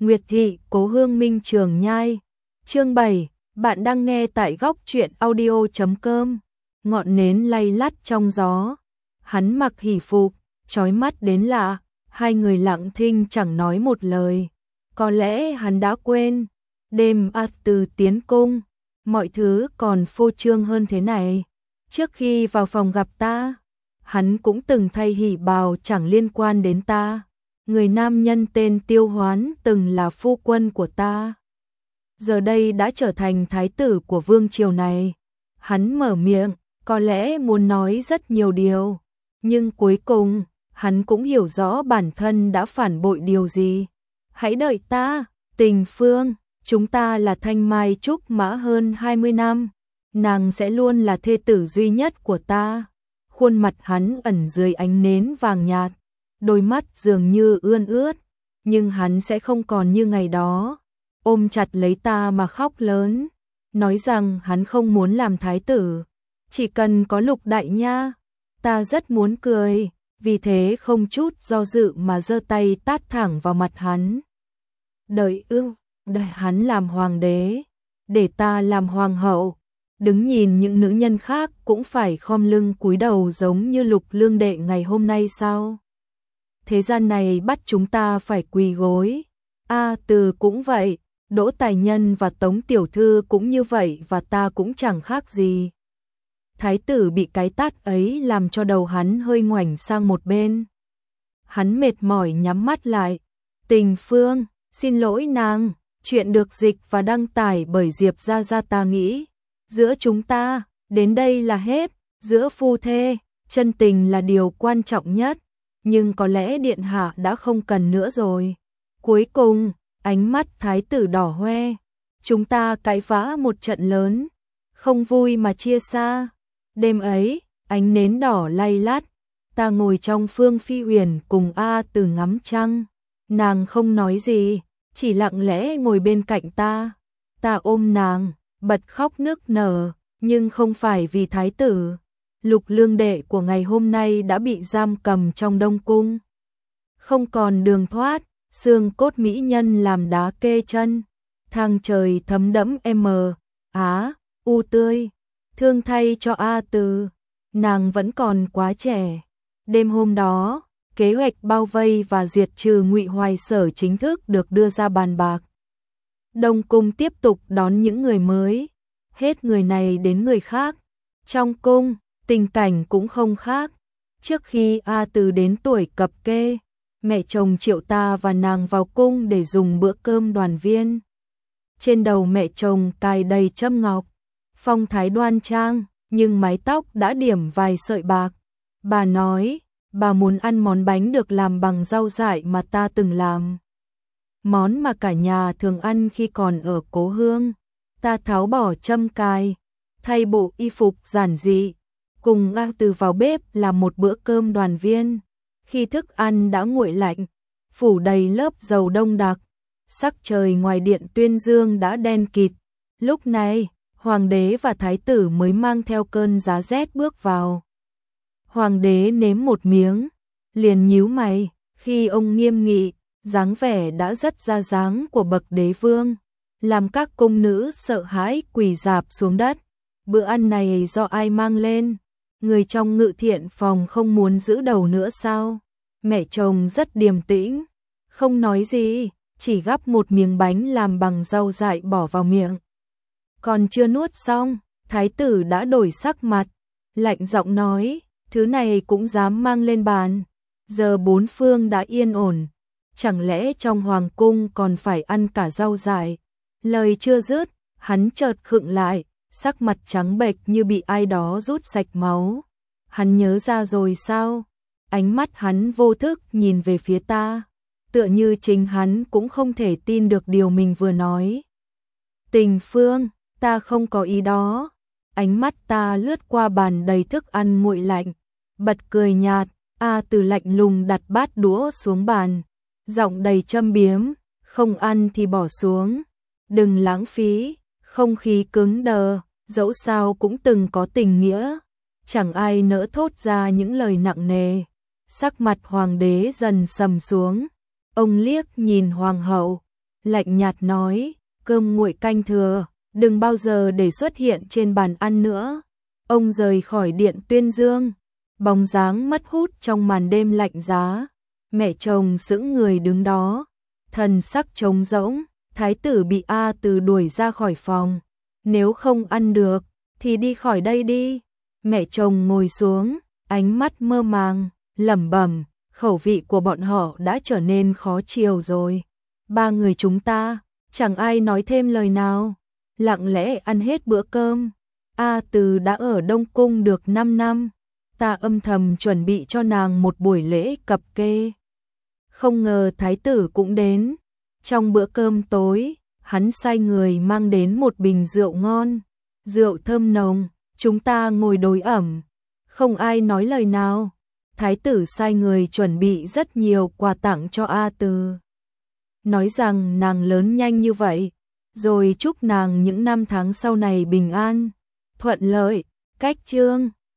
Nguyệt thị, Cố Hương Minh Trường Nhai. Chương 7, bạn đang nghe tại góc truyện audio.com. Ngọn nến lay lắt trong gió. Hắn mặc hỷ phục, chói mắt đến lạ, hai người lặng thinh chẳng nói một lời. Có lẽ hắn đã quên, đêm từ tiến cung, mọi thứ còn phô trương hơn thế này. Trước khi vào phòng gặp ta, hắn cũng từng thay hỷ bào chẳng liên quan đến ta. Người nam nhân tên Tiêu Hoán từng là phu quân của ta, giờ đây đã trở thành thái tử của vương triều này. Hắn mở miệng, có lẽ muốn nói rất nhiều điều, nhưng cuối cùng, hắn cũng hiểu rõ bản thân đã phản bội điều gì. Hãy đợi ta, Tình Phương, chúng ta là thanh mai trúc mã hơn 20 năm, nàng sẽ luôn là thê tử duy nhất của ta. Khuôn mặt hắn ẩn dưới ánh nến vàng nhạt, đôi mắt dường như ươn ướt, nhưng hắn sẽ không còn như ngày đó, ôm chặt lấy ta mà khóc lớn, nói rằng hắn không muốn làm thái tử, chỉ cần có Lục đại nha. Ta rất muốn cười, vì thế không chút do dự mà giơ tay tát thẳng vào mặt hắn. Đợi hắn làm hoàng đế, để ta làm hoàng hậu. Đứng nhìn những nữ nhân khác cũng phải khom lưng cúi đầu giống như Lục Lương đệ ngày hôm nay sao? Thế gian này bắt chúng ta phải quỳ gối. Từ cũng vậy, Đỗ Tài Nhân và Tống Tiểu Thư cũng như vậy, và ta cũng chẳng khác gì. Thái tử bị cái tát ấy làm cho đầu hắn hơi ngoảnh sang một bên. Hắn mệt mỏi nhắm mắt lại. Tình Phương, xin lỗi nàng, chuyện được dịch và đăng tải bởi Diệp Gia Gia. Ta nghĩ giữa chúng ta, đến đây là hết, giữa phu thê, chân tình là điều quan trọng nhất, nhưng có lẽ điện hạ đã không cần nữa rồi. Cuối cùng, ánh mắt thái tử đỏ hoe, chúng ta cãi vã một trận lớn, không vui mà chia xa. Đêm ấy, ánh nến đỏ lay lắt, ta ngồi trong Phương Phi Uyển cùng Từ ngắm trăng, nàng không nói gì, chỉ lặng lẽ ngồi bên cạnh ta. Ta ôm nàng, bật khóc nức nở, nhưng không phải vì thái tử. Lục Lương đệ của ngày hôm nay đã bị giam cầm trong Đông Cung, không còn đường thoát, xương cốt mỹ nhân làm đá kê chân, thang trời thấm đẫm u tươi, thương thay cho Từ, nàng vẫn còn quá trẻ. Đêm hôm đó, kế hoạch bao vây và diệt trừ Ngụy Hoài Sở chính thức được đưa ra bàn bạc. Đông Cung tiếp tục đón những người mới, hết người này đến người khác. Trong cung, tình cảnh cũng không khác. Trước khi Từ đến tuổi cập kê, mẹ chồng triệu ta và nàng vào cung để dùng bữa cơm đoàn viên. Trên đầu mẹ chồng cài đầy châm ngọc, phong thái đoan trang, nhưng mái tóc đã điểm vài sợi bạc. Bà nói, bà muốn ăn món bánh được làm bằng rau dại mà ta từng làm. Món mà cả nhà thường ăn khi còn ở cố hương. Ta tháo bỏ châm cài, thay bộ y phục giản dị, cùng Từ vào bếp làm một bữa cơm đoàn viên. Khi thức ăn đã nguội lạnh, phủ đầy lớp dầu đông đặc, sắc trời ngoài điện Tuyên Dương đã đen kịt. Lúc này, hoàng đế và thái tử mới mang theo cơn giá rét bước vào. Hoàng đế nếm một miếng, liền nhíu mày, khi ông nghiêm nghị, dáng vẻ đã rất ra dáng của bậc đế vương, làm các cung nữ sợ hãi quỳ rạp xuống đất. Bữa ăn này do ai mang lên? Người trong Ngự Thiện phòng không muốn giữ đầu nữa sao? Mẹ chồng rất điềm tĩnh, không nói gì, chỉ gắp một miếng bánh làm bằng rau dại bỏ vào miệng. Còn chưa nuốt xong, thái tử đã đổi sắc mặt, lạnh giọng nói, thứ này cũng dám mang lên bàn. Giờ bốn phương đã yên ổn, chẳng lẽ trong hoàng cung còn phải ăn cả rau dại? Lời chưa dứt, hắn chợt khựng lại, sắc mặt trắng bệch như bị ai đó rút sạch máu. Hắn nhớ ra rồi sao? Ánh mắt hắn vô thức nhìn về phía ta, tựa như chính hắn cũng không thể tin được điều mình vừa nói. Tình Phương, ta không có ý đó. Ánh mắt ta lướt qua bàn đầy thức ăn nguội lạnh, bật cười nhạt. Từ lạnh lùng đặt bát đũa xuống bàn, giọng đầy châm biếm, không ăn thì bỏ xuống, đừng lãng phí. Không khí cứng đờ, dẫu sao cũng từng có tình nghĩa, chẳng ai nỡ thốt ra những lời nặng nề. Sắc mặt hoàng đế dần sầm xuống, ông liếc nhìn hoàng hậu, lạnh nhạt nói, cơm nguội canh thừa, đừng bao giờ để xuất hiện trên bàn ăn nữa. Ông rời khỏi điện tuyên dương, bóng dáng mất hút trong màn đêm lạnh giá. Mẹ chồng sững người đứng đó, thần sắc trống rỗng. Thái tử bị A Từ đuổi ra khỏi phòng. Nếu không ăn được, thì đi khỏi đây đi. Mẹ chồng ngồi xuống, ánh mắt mơ màng, lẩm bẩm, khẩu vị của bọn họ đã trở nên khó chịu rồi. Ba người chúng ta, chẳng ai nói thêm lời nào, lặng lẽ ăn hết bữa cơm. A Từ đã ở Đông Cung được 5 năm, ta âm thầm chuẩn bị cho nàng một buổi lễ cập kê. Không ngờ thái tử cũng đến. Trong bữa cơm tối, hắn sai người mang đến một bình rượu ngon, rượu thơm nồng, chúng ta ngồi đối ẩm, không ai nói lời nào. Thái tử sai người chuẩn bị rất nhiều quà tặng cho A Từ, nói rằng nàng lớn nhanh như vậy, rồi chúc nàng những năm tháng sau này bình an, thuận lợi. Cách chương